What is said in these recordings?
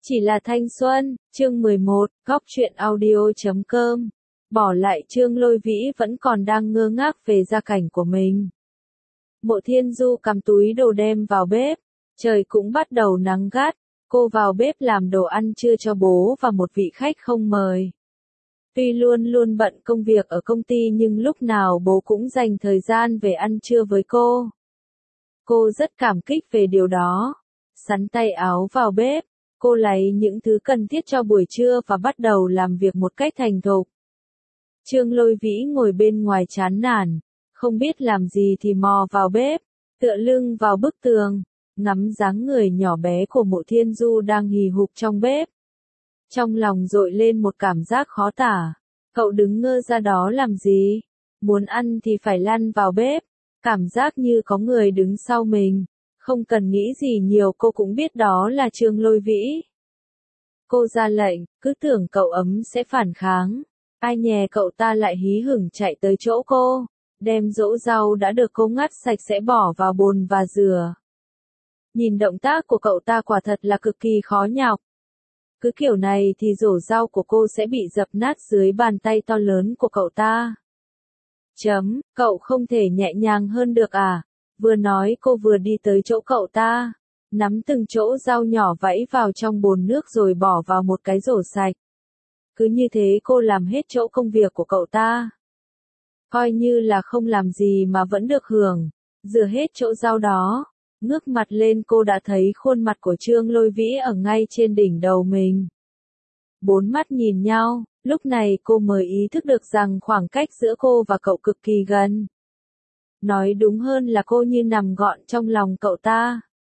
Chỉ là thanh xuân, chương 11, góc truyện audio.com. Bỏ lại Trương Lôi Vĩ vẫn còn đang ngơ ngác về gia cảnh của mình. Mộ Thiên Du cầm túi đồ đem vào bếp, trời cũng bắt đầu nắng gắt, cô vào bếp làm đồ ăn trưa cho bố và một vị khách không mời. Tuy luôn luôn bận công việc ở công ty nhưng lúc nào bố cũng dành thời gian về ăn trưa với cô. Cô rất cảm kích về điều đó. Sắn tay áo vào bếp, cô lấy những thứ cần thiết cho buổi trưa và bắt đầu làm việc một cách thành thục. Trương Lôi Vĩ ngồi bên ngoài chán nản, không biết làm gì thì mò vào bếp, tựa lưng vào bức tường, ngắm dáng người nhỏ bé của Mộ Thiên Du đang hì hục trong bếp. Trong lòng dội lên một cảm giác khó tả. Cậu đứng ngơ ra đó làm gì? Muốn ăn thì phải lăn vào bếp. Cảm giác như có người đứng sau mình. Không cần nghĩ gì nhiều cô cũng biết đó là Trương Lôi Vĩ. Cô ra lệnh, cứ tưởng cậu ấm sẽ phản kháng. Ai nhè cậu ta lại hí hửng chạy tới chỗ cô, đem rổ rau đã được cô ngắt sạch sẽ bỏ vào bồn và rửa. Nhìn động tác của cậu ta quả thật là cực kỳ khó nhọc. Cứ kiểu này thì rổ rau của cô sẽ bị dập nát dưới bàn tay to lớn của cậu ta. Cậu không thể nhẹ nhàng hơn được à? Vừa nói cô vừa đi tới chỗ cậu ta, nắm từng chỗ rau nhỏ vẫy vào trong bồn nước rồi bỏ vào một cái rổ sạch. Cứ như thế cô làm hết chỗ công việc của cậu ta. Coi như là không làm gì mà vẫn được hưởng, rửa hết chỗ rau đó. Ngước mặt lên cô đã thấy khuôn mặt của Trương Lôi Vĩ ở ngay trên đỉnh đầu mình. Bốn mắt nhìn nhau, lúc này cô mới ý thức được rằng khoảng cách giữa cô và cậu cực kỳ gần. Nói đúng hơn là cô như nằm gọn trong lòng cậu ta.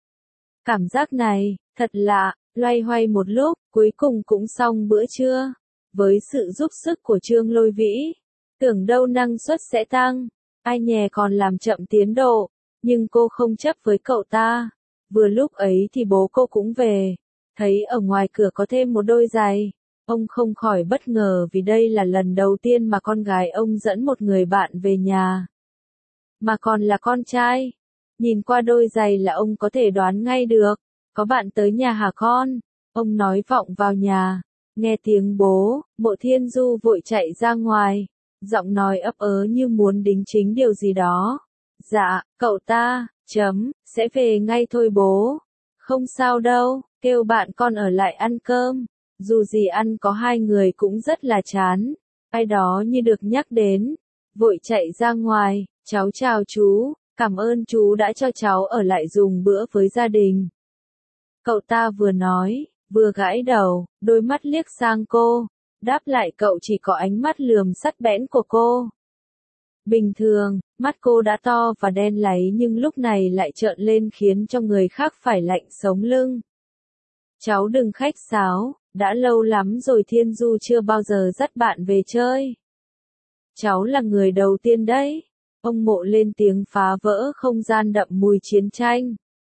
Cảm giác này, thật lạ, loay hoay một lúc, cuối cùng cũng xong bữa trưa. Với sự giúp sức của Trương Lôi Vĩ, tưởng đâu năng suất sẽ tăng, ai nhè còn làm chậm tiến độ. Nhưng cô không chấp với cậu ta. Vừa lúc ấy thì bố cô cũng về. Thấy ở ngoài cửa có thêm một đôi giày. Ông không khỏi bất ngờ vì đây là lần đầu tiên mà con gái ông dẫn một người bạn về nhà. Mà còn là con trai. Nhìn qua đôi giày là ông có thể đoán ngay được. Có bạn tới nhà hả con? Ông nói vọng vào nhà. Nghe tiếng bố, Mộ Thiên Du vội chạy ra ngoài. Giọng nói ấp ớ như muốn đính chính điều gì đó. Dạ, cậu ta, sẽ về ngay thôi bố. Không sao đâu, kêu bạn con ở lại ăn cơm. Dù gì ăn có hai người cũng rất là chán. Ai đó như được nhắc đến. Vội chạy ra ngoài, cháu chào chú, cảm ơn chú đã cho cháu ở lại dùng bữa với gia đình. Cậu ta vừa nói, vừa gãi đầu, đôi mắt liếc sang cô. Đáp lại cậu chỉ có ánh mắt lườm sắc bén của cô. Bình thường, mắt cô đã to và đen láy nhưng lúc này lại trợn lên khiến cho người khác phải lạnh sống lưng. Cháu đừng khách sáo, đã lâu lắm rồi Thiên Du chưa bao giờ dắt bạn về chơi. Cháu là người đầu tiên đấy. Ông Mộ lên tiếng phá vỡ không gian đậm mùi chiến tranh.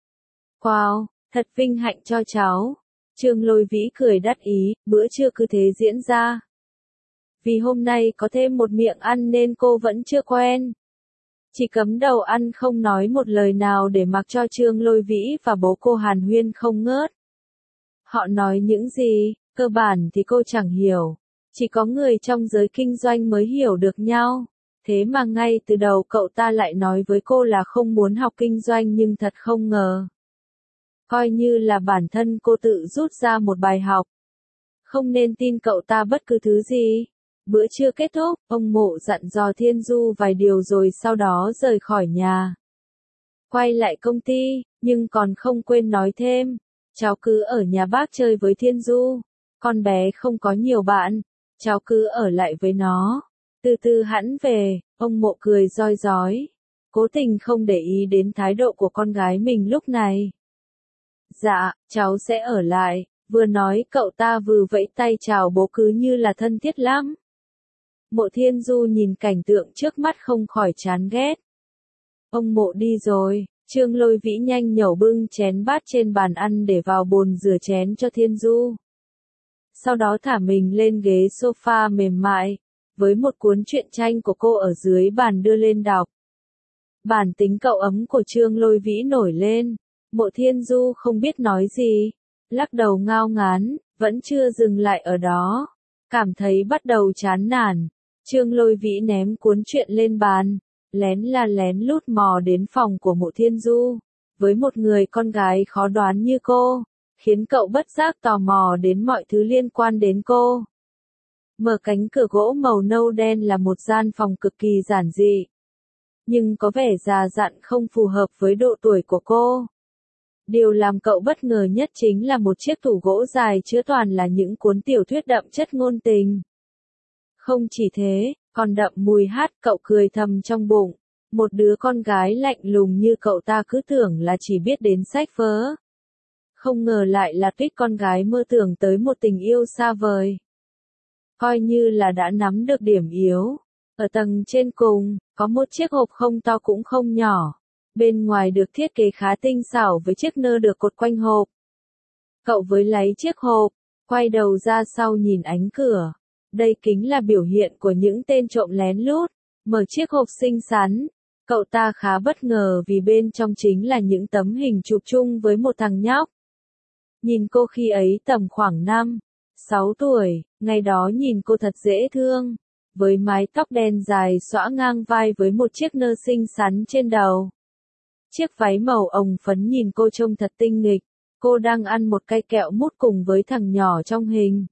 Wow, thật vinh hạnh cho cháu. Trương Lôi Vĩ cười đắc ý, bữa trưa cứ thế diễn ra. Vì hôm nay có thêm một miệng ăn nên cô vẫn chưa quen. Chỉ cắm đầu ăn không nói một lời nào để mặc cho Trương Lôi Vĩ và bố cô hàn huyên không ngớt. Họ nói những gì, cơ bản thì cô chẳng hiểu. Chỉ có người trong giới kinh doanh mới hiểu được nhau. Thế mà ngay từ đầu cậu ta lại nói với cô là không muốn học kinh doanh nhưng thật không ngờ. Coi như là bản thân cô tự rút ra một bài học. Không nên tin cậu ta bất cứ thứ gì. Bữa trưa kết thúc, ông Mộ dặn dò Thiên Du vài điều rồi sau đó rời khỏi nhà. Quay lại công ty, nhưng còn không quên nói thêm. Cháu cứ ở nhà bác chơi với Thiên Du. Con bé không có nhiều bạn. Cháu cứ ở lại với nó. Từ từ hẵng về, ông Mộ cười roi rói. Cố tình không để ý đến thái độ của con gái mình lúc này. Dạ, cháu sẽ ở lại. Vừa nói cậu ta vừa vẫy tay chào bố cứ như là thân thiết lắm. Mộ Thiên Du nhìn cảnh tượng trước mắt không khỏi chán ghét. Ông Mộ đi rồi, Trương Lôi Vĩ nhanh nhẩu bưng chén bát trên bàn ăn để vào bồn rửa chén cho Thiên Du. Sau đó thả mình lên ghế sofa mềm mại, với một cuốn truyện tranh của cô ở dưới bàn đưa lên đọc. Bản tính cậu ấm của Trương Lôi Vĩ nổi lên, Mộ Thiên Du không biết nói gì. lắc đầu ngao ngán, vẫn chưa dừng lại ở đó. Cảm thấy bắt đầu chán nản, Trương Lôi Vĩ ném cuốn truyện lên bàn, lén lút mò đến phòng của Mộ Thiên Du. Với một người con gái khó đoán như cô, khiến cậu bất giác tò mò đến mọi thứ liên quan đến cô. Mở cánh cửa gỗ màu nâu đen là một gian phòng cực kỳ giản dị, nhưng có vẻ già dặn không phù hợp với độ tuổi của cô. Điều làm cậu bất ngờ nhất chính là một chiếc tủ gỗ dài chứa toàn là những cuốn tiểu thuyết đậm chất ngôn tình. Không chỉ thế, còn đậm mùi hát, cậu cười thầm trong bụng. Một đứa con gái lạnh lùng như cậu ta cứ tưởng là chỉ biết đến sách vở. Không ngờ lại là Tuyết con gái mơ tưởng tới một tình yêu xa vời. Coi như là đã nắm được điểm yếu. Ở tầng trên cùng, có một chiếc hộp không to cũng không nhỏ. Bên ngoài được thiết kế khá tinh xảo với chiếc nơ được cột quanh hộp. Cậu với lấy chiếc hộp, quay đầu ra sau nhìn ánh cửa. Đây chính là biểu hiện của những tên trộm lén lút. Mở chiếc hộp xinh xắn, cậu ta khá bất ngờ vì bên trong chính là những tấm hình chụp chung với một thằng nhóc. Nhìn cô khi ấy tầm khoảng 5-6 tuổi, ngày đó nhìn cô thật dễ thương, với mái tóc đen dài xõa ngang vai với một chiếc nơ xinh xắn trên đầu. Chiếc váy màu ồng phấn nhìn cô trông thật tinh nghịch, cô đang ăn một cây kẹo mút cùng với thằng nhỏ trong hình.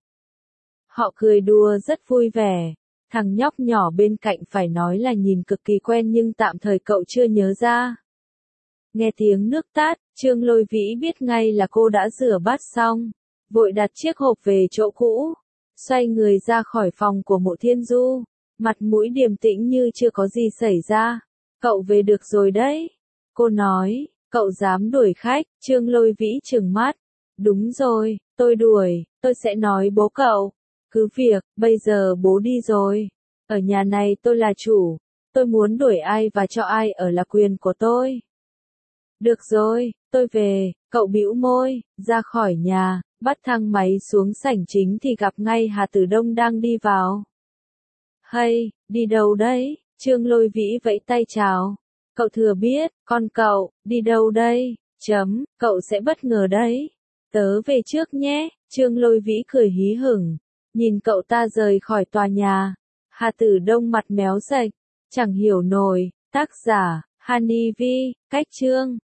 Họ cười đùa rất vui vẻ. Thằng nhóc nhỏ bên cạnh phải nói là nhìn cực kỳ quen nhưng tạm thời cậu chưa nhớ ra. Nghe tiếng nước tát, Trương Lôi Vĩ biết ngay là cô đã rửa bát xong, vội đặt chiếc hộp về chỗ cũ, xoay người ra khỏi phòng của Mộ Thiên Du, mặt mũi điềm tĩnh như chưa có gì xảy ra. Cậu về được rồi đấy. Cô nói, cậu dám đuổi khách, Trương Lôi Vĩ trừng mắt. Đúng rồi, tôi đuổi, tôi sẽ nói bố cậu. Cứ việc, bây giờ bố đi rồi. Ở nhà này tôi là chủ. Tôi muốn đuổi ai và cho ai ở là quyền của tôi. Được rồi, tôi về. Cậu bĩu môi, ra khỏi nhà, bắt thang máy xuống sảnh chính thì gặp ngay Hà Tử Đông đang đi vào. Hay, đi đâu đấy? Trương Lôi Vĩ vẫy tay chào. Cậu thừa biết, con cậu, đi đâu đây? Cậu sẽ bất ngờ đấy. Tớ về trước nhé. Trương Lôi Vĩ cười hí hửng. Nhìn cậu ta rời khỏi tòa nhà, Hà Tử Đông mặt méo sạch, chẳng hiểu nổi. Tác giả, Hani Vi, cách chương.